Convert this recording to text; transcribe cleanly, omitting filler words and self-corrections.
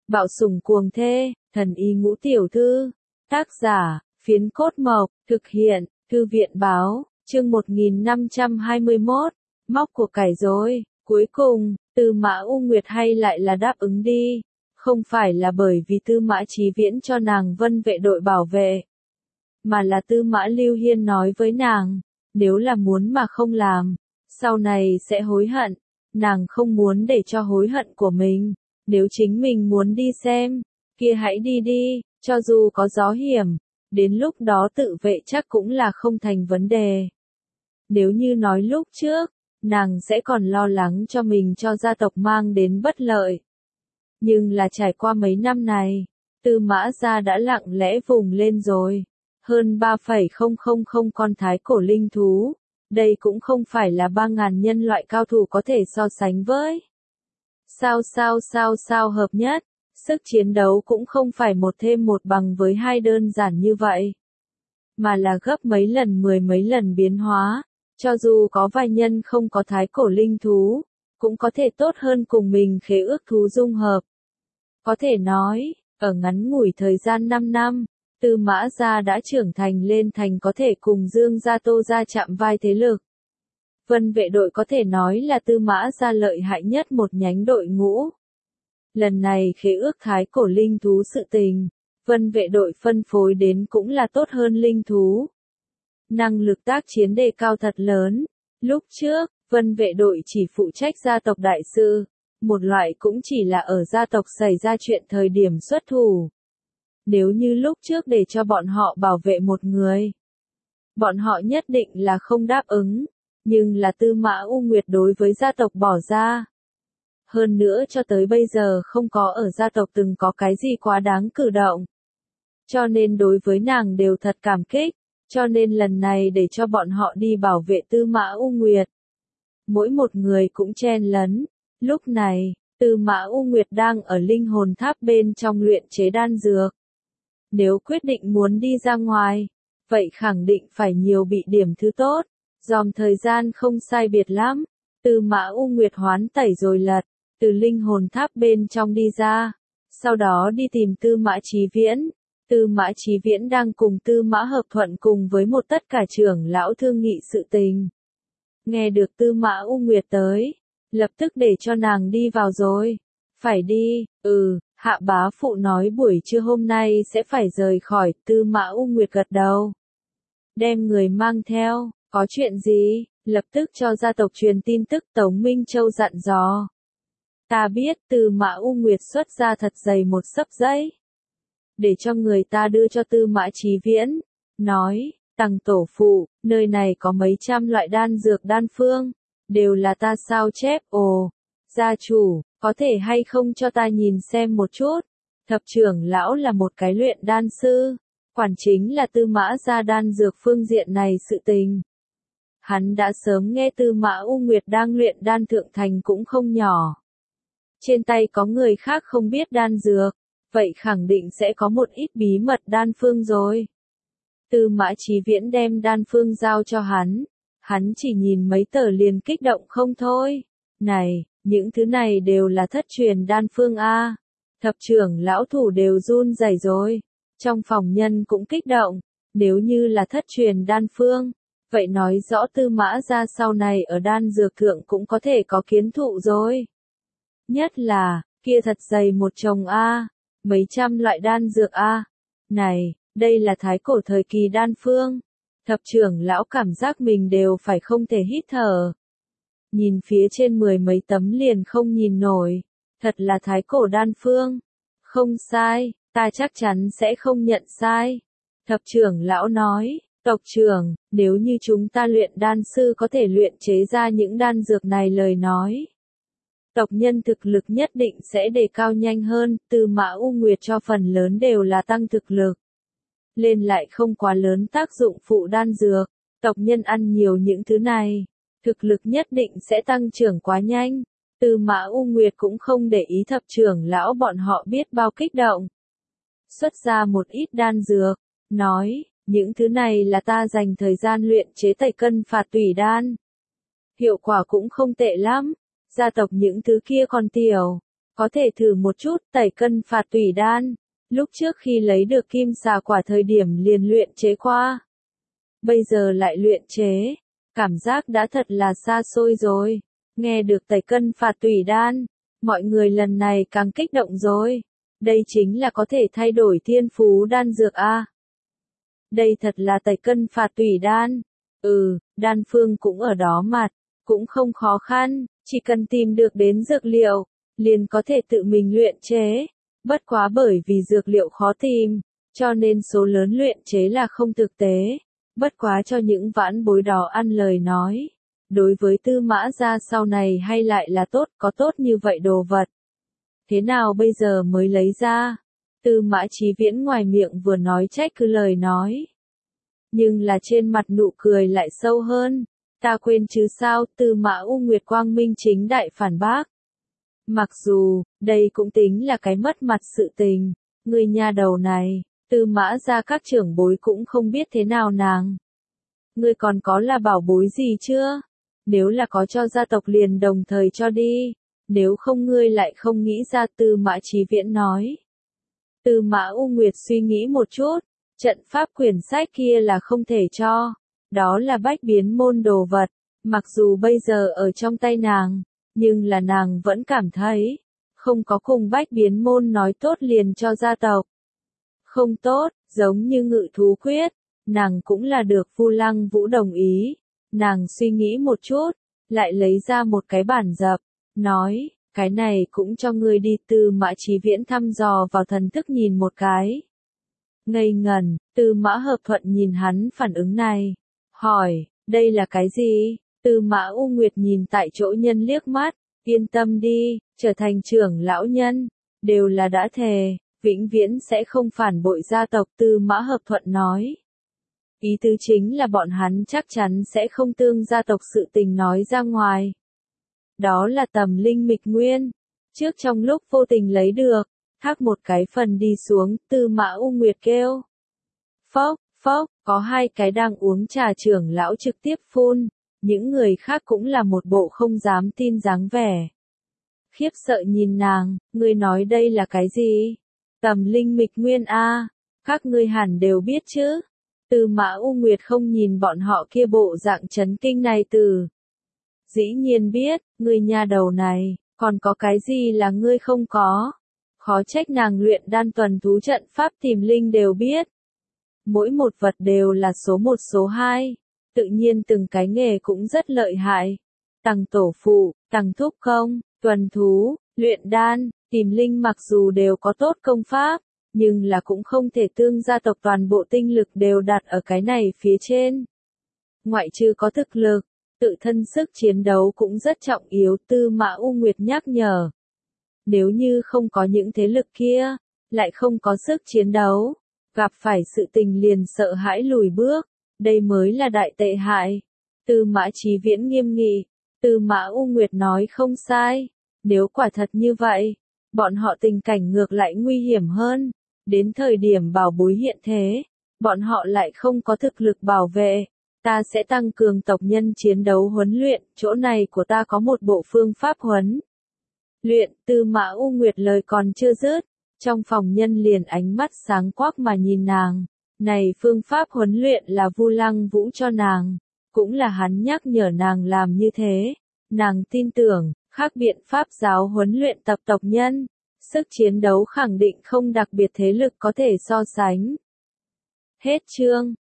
Bạo sủng cuồng thê, thần y ngũ tiểu thư. Tác giả, Phiến Cốt Mộc, thực hiện, Thư viện báo, chương 1521, móc của cải rối. Cuối cùng, Tư Mã U Nguyệt hay lại là đáp ứng đi. Không phải là bởi vì Tư Mã Chí Viễn cho nàng Vân vệ đội bảo vệ, mà là Tư Mã Lưu Hiên nói với nàng, nếu là muốn mà không làm, sau này sẽ hối hận. Nàng không muốn để cho hối hận của mình. Nếu chính mình muốn đi xem, kia hãy đi đi, cho dù có gió hiểm, đến lúc đó tự vệ chắc cũng là không thành vấn đề. Nếu như nói lúc trước, nàng sẽ còn lo lắng cho mình cho gia tộc mang đến bất lợi. Nhưng là trải qua mấy năm này, Tư Mã gia đã lặng lẽ vùng lên rồi. Hơn 3,000 con thái cổ linh thú. Đây cũng không phải là 3.000 nhân loại cao thủ có thể so sánh với. Sao hợp nhất. Sức chiến đấu cũng không phải 1 thêm 1 bằng với 2 đơn giản như vậy. Mà là gấp mấy lần 10 mấy lần biến hóa. Cho dù có vài nhân không có thái cổ linh thú, cũng có thể tốt hơn cùng mình khế ước thú dung hợp. Có thể nói, ở ngắn ngủi thời gian 5 năm, Tư Mã gia đã trưởng thành lên thành có thể cùng Dương gia Tô gia chạm vai thế lực. Vân vệ đội có thể nói là Tư Mã gia lợi hại nhất một nhánh đội ngũ. Lần này khế ước thái cổ linh thú sự tình, Vân vệ đội phân phối đến cũng là tốt hơn linh thú. Năng lực tác chiến đề cao thật lớn. Lúc trước, Vân vệ đội chỉ phụ trách gia tộc đại sự, một loại cũng chỉ là ở gia tộc xảy ra chuyện thời điểm xuất thủ. Nếu như lúc trước để cho bọn họ bảo vệ một người, bọn họ nhất định là không đáp ứng, nhưng là Tư Mã U Nguyệt đối với gia tộc bỏ ra. Hơn nữa cho tới bây giờ không có ở gia tộc từng có cái gì quá đáng cử động. Cho nên đối với nàng đều thật cảm kích, cho nên lần này để cho bọn họ đi bảo vệ Tư Mã U Nguyệt. Mỗi một người cũng chen lấn. Lúc này, Tư Mã U Nguyệt đang ở linh hồn tháp bên trong luyện chế đan dược. Nếu quyết định muốn đi ra ngoài, vậy khẳng định phải nhiều bị điểm thứ tốt. Dòm thời gian không sai biệt lắm, Tư Mã U Nguyệt hoán tẩy rồi lật, từ linh hồn tháp bên trong đi ra. Sau đó đi tìm Tư Mã Chí Viễn. Tư Mã Chí Viễn đang cùng Tư Mã Hợp Thuận cùng với một tất cả trưởng lão thương nghị sự tình. Nghe được Tư Mã U Nguyệt tới, lập tức để cho nàng đi vào rồi. Phải đi, Hạ bá phụ nói buổi trưa hôm nay sẽ phải rời khỏi. Tư Mã U Nguyệt gật đầu. Đem người mang theo, có chuyện gì, lập tức cho gia tộc truyền tin tức. Tống Minh Châu dặn dò. Ta biết. Tư Mã U Nguyệt xuất ra thật dày một xấp giấy, để cho người ta đưa cho Tư Mã Chí Viễn. Nói, Tằng tổ phụ, nơi này có mấy trăm loại đan dược đan phương, đều là ta sao chép. Ồ, gia chủ, có thể hay không cho ta nhìn xem một chút. Thập trưởng lão là một cái luyện đan sư, quản chính là Tư Mã gia đan dược phương diện này sự tình. Hắn đã sớm nghe Tư Mã U Nguyệt đang luyện đan thượng thành cũng không nhỏ. Trên tay có người khác không biết đan dược, vậy khẳng định sẽ có một ít bí mật đan phương rồi. Tư Mã Chí Viễn đem đan phương giao cho hắn chỉ nhìn mấy tờ liền kích động không thôi. Này, những thứ này đều là thất truyền đan phương a. Thập trưởng lão thủ đều run rẩy rồi. Trong phòng nhân cũng kích động, nếu như là thất truyền đan phương, vậy nói rõ Tư Mã gia sau này ở đan dược thượng cũng có thể có kiến thụ rồi. Nhất là, kia thật dày một chồng a, mấy trăm loại đan dược a. Này, đây là thái cổ thời kỳ đan phương. Thập trưởng lão cảm giác mình đều phải không thể hít thở. Nhìn phía trên 10 mấy tấm liền không nhìn nổi. Thật là thái cổ đan phương. Không sai, ta chắc chắn sẽ không nhận sai. Thập trưởng lão nói, tộc trưởng, nếu như chúng ta luyện đan sư có thể luyện chế ra những đan dược này lời nói, tộc nhân thực lực nhất định sẽ đề cao nhanh hơn. Tư Mã U Nguyệt cho phần lớn đều là tăng thực lực lên, lại không quá lớn tác dụng phụ đan dược. Tộc nhân ăn nhiều những thứ này, thực lực nhất định sẽ tăng trưởng quá nhanh. Tư Mã U Nguyệt cũng không để ý thập trưởng lão bọn họ biết bao kích động. Xuất ra một ít đan dược, nói, những thứ này là ta dành thời gian luyện chế tẩy cân phạt tủy đan. Hiệu quả cũng không tệ lắm, gia tộc những thứ kia còn tiểu, Có thể thử một chút tẩy cân phạt tủy đan. Lúc trước khi lấy được kim xà quả thời điểm liền luyện chế qua. Bây giờ lại luyện chế. Cảm giác đã thật là xa xôi rồi. Nghe được tẩy cân phạt tủy đan. Mọi người lần này càng kích động rồi. Đây chính là có thể thay đổi thiên phú đan dược a. Đây thật là tẩy cân phạt tủy đan. Đan phương cũng ở đó mặt. Cũng không khó khăn. Chỉ cần tìm được đến dược liệu. Liền có thể tự mình luyện chế. Bất quá bởi vì dược liệu khó tìm. Cho nên số lớn luyện chế là không thực tế. Bất quá cho những vãn bối đó ăn lời nói. Đối với Tư Mã gia sau này hay lại là tốt, có tốt như vậy đồ vật. Thế nào bây giờ mới lấy ra? Tư Mã Chí Viễn ngoài miệng vừa nói trách cứ lời nói. Nhưng là trên mặt nụ cười lại sâu hơn. Ta quên chứ sao, Tư Mã U Nguyệt quang minh chính đại phản bác. Mặc dù, đây cũng tính là cái mất mặt sự tình. Người nhà đầu này, Tư Mã gia các trưởng bối cũng không biết thế nào nàng. Ngươi còn có là bảo bối gì chưa? Nếu là có cho gia tộc liền đồng thời cho đi. Nếu không ngươi lại không nghĩ ra, Tư Mã Chí Viễn nói. Tư Mã U Nguyệt suy nghĩ một chút. Trận pháp quyển sách kia là không thể cho. Đó là bách biến môn đồ vật. Mặc dù bây giờ ở trong tay nàng. Nhưng là nàng vẫn cảm thấy. Không có cùng bách biến môn nói tốt liền cho gia tộc. Không tốt, giống như ngự thú quyết. Nàng cũng là được Vu Lăng Vũ đồng ý. Nàng suy nghĩ một chút. Lại lấy ra một cái bản dập. Nói, cái này cũng cho ngươi đi. Tư Mã Chí Viễn thăm dò vào thần thức nhìn một cái. Ngây ngẩn, Tư Mã Hợp Thuận nhìn hắn phản ứng này. Hỏi, đây là cái gì? Tư Mã U Nguyệt nhìn tại chỗ nhân liếc mắt. Yên tâm đi, trở thành trưởng lão nhân. Đều là đã thề, vĩnh viễn sẽ không phản bội gia tộc. Tư Mã Hợp Thuận nói. Ý tứ chính là bọn hắn chắc chắn sẽ không tương gia tộc sự tình nói ra ngoài. Đó là tầm linh mịch nguyên. Trước trong lúc vô tình lấy được, thác một cái phần đi xuống, Tư Mã U Nguyệt kêu. Phốc, phốc, có hai cái đang uống trà trưởng lão trực tiếp phun. Những người khác cũng là một bộ không dám tin dáng vẻ. Khiếp sợ nhìn nàng, ngươi nói đây là cái gì? Tầm linh mịch nguyên a, các ngươi hẳn đều biết chứ. Tư Mã U Nguyệt không nhìn bọn họ kia bộ dạng chấn kinh này từ. Dĩ nhiên biết, ngươi nhà đầu này, còn có cái gì là ngươi không có. Khó trách nàng luyện đan tuần thú trận pháp tìm linh đều biết. Mỗi một vật đều là số 1 số 2. Tự nhiên từng cái nghề cũng rất lợi hại. Tằng tổ phụ, tằng thúc công, tuần thú, luyện đan, tìm linh mặc dù đều có tốt công pháp. Nhưng là cũng không thể tương gia tộc toàn bộ tinh lực đều đặt ở cái này phía trên. Ngoại trừ có thực lực, tự thân sức chiến đấu cũng rất trọng yếu. Tư Mã U Nguyệt nhắc nhở. Nếu như không có những thế lực kia, lại không có sức chiến đấu, gặp phải sự tình liền sợ hãi lùi bước, đây mới là đại tệ hại. Tư Mã Chí Viễn nghiêm nghị, Tư Mã U Nguyệt nói không sai, nếu quả thật như vậy, bọn họ tình cảnh ngược lại nguy hiểm hơn, đến thời điểm bảo bối hiện thế, bọn họ lại không có thực lực bảo vệ. Ta sẽ tăng cường tộc nhân chiến đấu huấn luyện, chỗ này của ta có một bộ phương pháp huấn luyện. Tư Mã U Nguyệt lời còn chưa dứt, trong phòng nhân liền ánh mắt sáng quắc mà nhìn nàng. Này phương pháp huấn luyện là Vu Lăng Vũ cho nàng, cũng là hắn nhắc nhở nàng làm như thế. Nàng tin tưởng, khác biện pháp giáo huấn luyện tập tộc nhân, sức chiến đấu khẳng định không đặc biệt thế lực có thể so sánh. Hết chương.